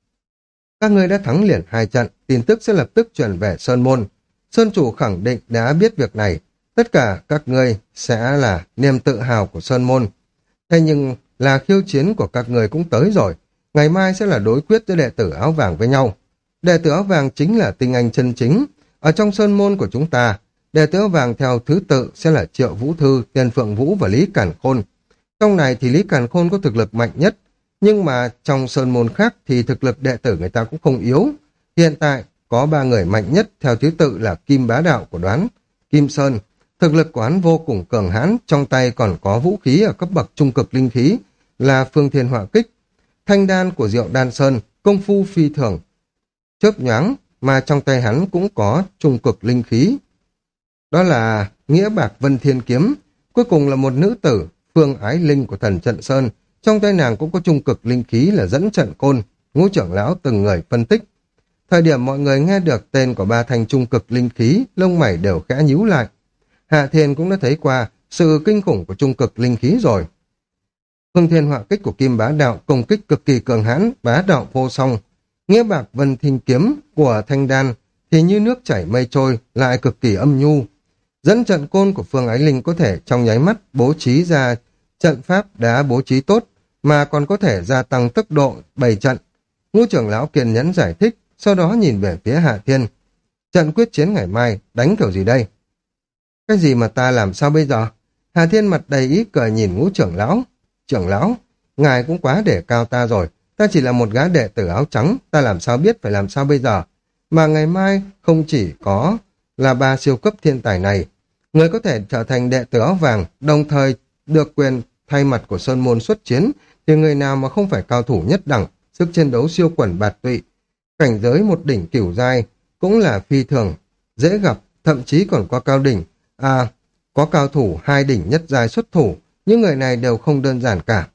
Các người đã thắng liền hai trận, tin tức sẽ lập tức truyền về Sơn Môn. Sơn chủ khẳng định đã biết việc này, tất cả các ngươi sẽ là niềm tự hào của Sơn Môn. Thế nhưng là khiêu chiến của các người cũng tới rồi, ngày mai sẽ là đối quyết với đệ tử áo vàng với nhau. Đệ tử áo vàng chính là tinh anh chân chính. Ở trong Sơn Môn của chúng ta, đệ tử áo vàng theo thứ tự sẽ là Triệu Vũ Thư, Tiên Phượng Vũ và Lý Cản Khôn. Trong này thì Lý Càn Khôn có thực lực mạnh nhất, nhưng mà trong sơn môn khác thì thực lực đệ tử người ta cũng không yếu. Hiện tại có ba người mạnh nhất theo thứ tự là Kim Bá Đạo của Đoán Kim Sơn. Thực lực của hắn vô cùng cường hãn, trong tay còn có vũ khí ở cấp bậc trung cực linh khí là Phương Thiên Hỏa Kích. Thanh đan của Diệu Đan Sơn, công phu phi thường, chớp nhoáng, mà trong tay hắn cũng có trung cực linh khí. Đó là Nghĩa Bạc Vân Thiên Kiếm. Cuối cùng là một nữ tử, Phương Ái Linh của Thần Trận Sơn, trong tay nàng cũng có trung cực linh khí là Dẫn Trận Côn. Ngũ trưởng lão từng người phân tích. Thời điểm mọi người nghe được tên của ba thanh trung cực linh khí, lông mày đều khẽ nhíu lại. Hạ Thiên cũng đã thấy qua sự kinh khủng của trung cực linh khí rồi. Phương Thiên Họa Kích của Kim Bá Đạo công kích cực kỳ cường hãn, bá đạo vô song. Nghĩa Bạc Vân Thiên Kiếm của Thanh Đan thì như nước chảy mây trôi, lại cực kỳ âm nhu. Dẫn Trận Côn của Phương Ái Linh có thể trong nháy mắt bố trí ra trận pháp đã bố trí tốt, mà còn có thể gia tăng tốc độ bày trận. Ngũ trưởng lão kiên nhẫn giải thích, sau đó nhìn về phía Hạ Thiên. Trận quyết chiến ngày mai, đánh kiểu gì đây? Cái gì mà ta làm sao bây giờ? Hạ Thiên mặt đầy ý cười nhìn ngũ trưởng lão. Trưởng lão, ngài cũng quá để cao ta rồi. Ta chỉ là một gã đệ tử áo trắng, ta làm sao biết phải làm sao bây giờ? Mà ngày mai không chỉ có là ba siêu cấp thiên tài này, người có thể trở thành đệ tử áo vàng, đồng thời được quyền thay mặt của Sơn Môn xuất chiến, thì người nào mà không phải cao thủ nhất đẳng, sức chiến đấu siêu quần bạt tụy, cảnh giới một đỉnh cửu giai cũng là phi thường dễ gặp, thậm chí còn có cao đỉnh, à, có cao thủ hai đỉnh nhất giai xuất thủ, những người này đều không đơn giản cả.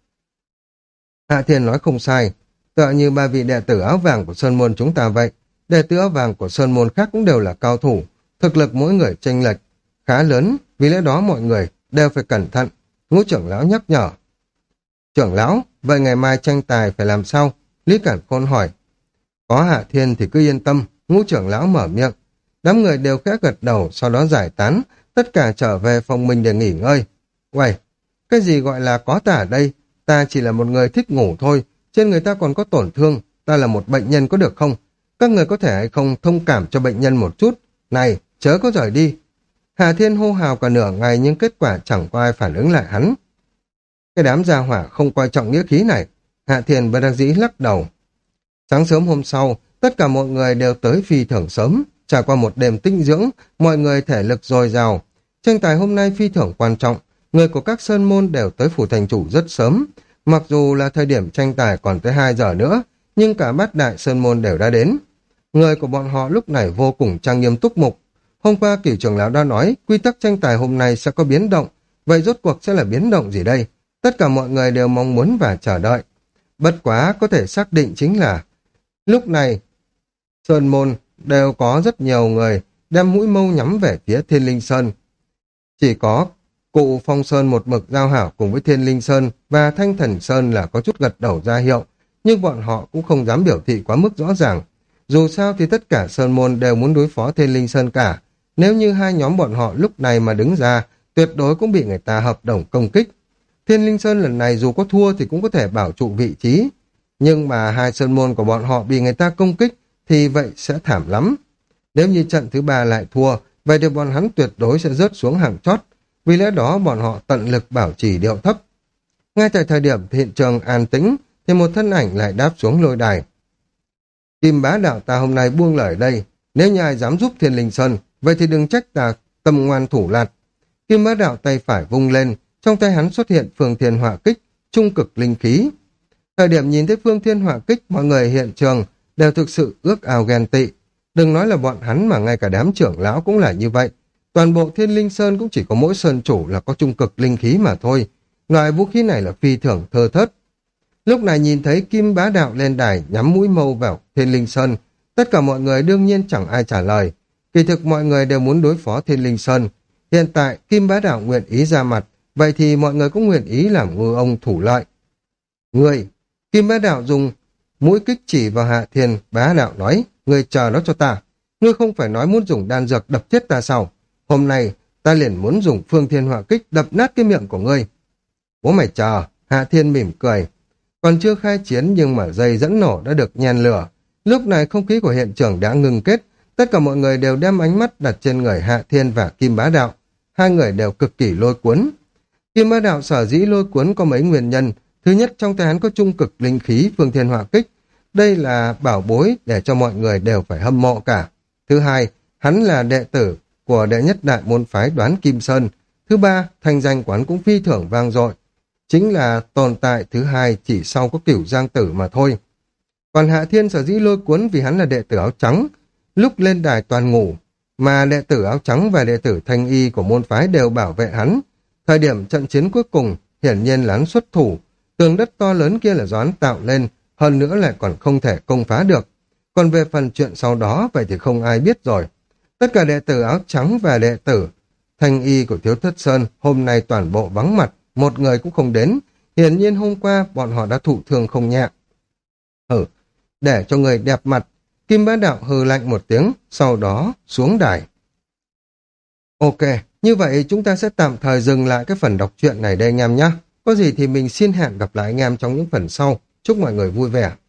Hạ Thiên nói không sai, tựa như ba vị đệ tử áo vàng của Sơn Môn chúng ta vậy, đệ tử áo vàng của Sơn Môn khác cũng đều là cao thủ, thực lực mỗi người chênh lệch khá lớn, vì lẽ đó mọi người đều phải cẩn thận. Ngũ trưởng lão nhắc nhở. Trưởng lão, vậy ngày mai tranh tài phải làm sao? Lý Cản Khôn hỏi. Có Hạ Thiên thì cứ yên tâm, ngũ trưởng lão mở miệng. Đám người đều khẽ gật đầu, sau đó giải tán, tất cả trở về phòng mình để nghỉ ngơi. Uầy, cái gì gọi là có ta ở đây? Ta chỉ là một người thích ngủ thôi, trên người ta còn có tổn thương, ta là một bệnh nhân có được không? Các người có thể hay không thông cảm cho bệnh nhân một chút? Này, chớ có rời đi. Hà Thiên hô hào cả nửa ngày nhưng kết quả chẳng có ai phản ứng lại hắn. Cái đám gia hỏa không coi trọng nghĩa khí này. Hạ Thiên bất đắc dĩ lắc đầu. Sáng sớm hôm sau, tất cả mọi người đều tới phi thưởng sớm. Trải qua một đêm tinh dưỡng, mọi người thể lực dồi dào. Tranh tài hôm nay phi thưởng quan trọng. Người của các sơn môn đều tới phủ thành chủ rất sớm. Mặc dù là thời điểm tranh tài còn tới hai giờ nữa, nhưng cả bát đại sơn môn đều đã đến. Người của bọn họ lúc này vô cùng trang nghiêm túc mục. Hôm qua Kỷ trưởng lão đã nói quy tắc tranh tài hôm nay sẽ có biến động. Vậy rốt cuộc sẽ là biến động gì đây? Tất cả mọi người đều mong muốn và chờ đợi. Bất quá có thể xác định chính là lúc này Sơn Môn đều có rất nhiều người đem mũi mâu nhắm về phía Thiên Linh Sơn. Chỉ có Cụ Phong Sơn một mực giao hảo cùng với Thiên Linh Sơn và Thanh Thần Sơn là có chút gật đầu ra hiệu, nhưng bọn họ cũng không dám biểu thị quá mức rõ ràng. Dù sao thì tất cả Sơn Môn đều muốn đối phó Thiên Linh Sơn cả. Nếu như hai nhóm bọn họ lúc này mà đứng ra, tuyệt đối cũng bị người ta hợp đồng công kích. Thiên Linh Sơn lần này dù có thua thì cũng có thể bảo trụ vị trí. Nhưng mà hai Sơn Môn của bọn họ bị người ta công kích thì vậy sẽ thảm lắm. Nếu như trận thứ ba lại thua, vậy thì bọn hắn tuyệt đối sẽ rớt xuống hàng chót. Vì lẽ đó bọn họ tận lực bảo trì điệu thấp. Ngay tại thời điểm hiện trường an tĩnh thì một thân ảnh lại đáp xuống lôi đài. Kim Bá Đạo ta hôm nay buông lời đây. Nếu như ai dám giúp Thiên Linh Sơn, vậy thì đừng trách ta tâm ngoan thủ lạt. Kim Bá Đạo tay phải vung lên, trong tay hắn xuất hiện Phương Thiên Hỏa Kích, trung cực linh khí. Thời điểm nhìn thấy Phương Thiên Hỏa Kích, mọi người hiện trường đều thực sự ước ao ghen tị. Đừng nói là bọn hắn mà ngay cả đám trưởng lão cũng là như vậy. Toàn bộ Thiên Linh Sơn cũng chỉ có mỗi sơn chủ là có trung cực linh khí mà thôi. Loại vũ khí này là phi thường thơ thớt. Lúc này nhìn thấy Kim Bá Đạo lên đài nhắm mũi mâu vào Thiên Linh Sơn, tất cả mọi người đương nhiên chẳng ai trả lời. Kỳ thực mọi người đều muốn đối phó Thiên Linh Sơn. Hiện tại Kim Bá Đạo nguyện ý ra mặt, vậy thì mọi người cũng nguyện ý làm ngư ông thủ lợi. Người, Kim Bá Đạo dùng mũi kích chỉ vào Hạ Thiên Bá Đạo nói, người chờ nó cho ta. Ngươi không phải nói muốn dùng đan dược đập chết ta sao? Hôm nay ta liền muốn dùng Phương Thiên Hỏa Kích đập nát cái miệng của ngươi. Bố mày chờ, Hạ Thiên mỉm cười. Còn chưa khai chiến nhưng mà dây dẫn nổ đã được nhen lửa. Lúc này không khí của hiện trường đã ngừng kết, tất cả mọi người đều đem ánh mắt đặt trên người Hạ Thiên và Kim Bá Đạo. Hai người đều cực kỳ lôi cuốn. Kim Bá Đạo sở dĩ lôi cuốn có mấy nguyên nhân. Thứ nhất, trong tay hắn có trung cực linh khí Phương Thiên Hỏa Kích. Đây là bảo bối để cho mọi người đều phải hâm mộ cả. Thứ hai, hắn là đệ tử của đệ nhất đại môn phái Đoán Kim Sơn. Thứ ba, thanh danh quán cũng phi thường vang dội. Chính là tồn tại thứ hai chỉ sau có Cửu Giang Tử mà thôi. Còn Hạ Thiên sở dĩ lôi cuốn vì hắn là đệ tử áo trắng. Lúc lên đài toàn ngủ, mà đệ tử áo trắng và đệ tử thanh y của môn phái đều bảo vệ hắn. Thời điểm trận chiến cuối cùng, hiển nhiên là hắn xuất thủ. Tường đất to lớn kia là do hắn tạo lên, hơn nữa lại còn không thể công phá được. Còn về phần chuyện sau đó, vậy thì không ai biết rồi. Tất cả đệ tử áo trắng và đệ tử thanh y của Thiếu Thất Sơn hôm nay toàn bộ vắng mặt, một người cũng không đến. Hiển nhiên hôm qua bọn họ đã thụ thương không nhẹ. Hừ, để cho người đẹp mặt, Kim Bá Đạo hừ lạnh một tiếng, sau đó xuống đài. Ok, như vậy chúng ta sẽ tạm thời dừng lại cái phần đọc truyện này đây anh em nhé. Có gì thì mình xin hẹn gặp lại anh em trong những phần sau. Chúc mọi người vui vẻ.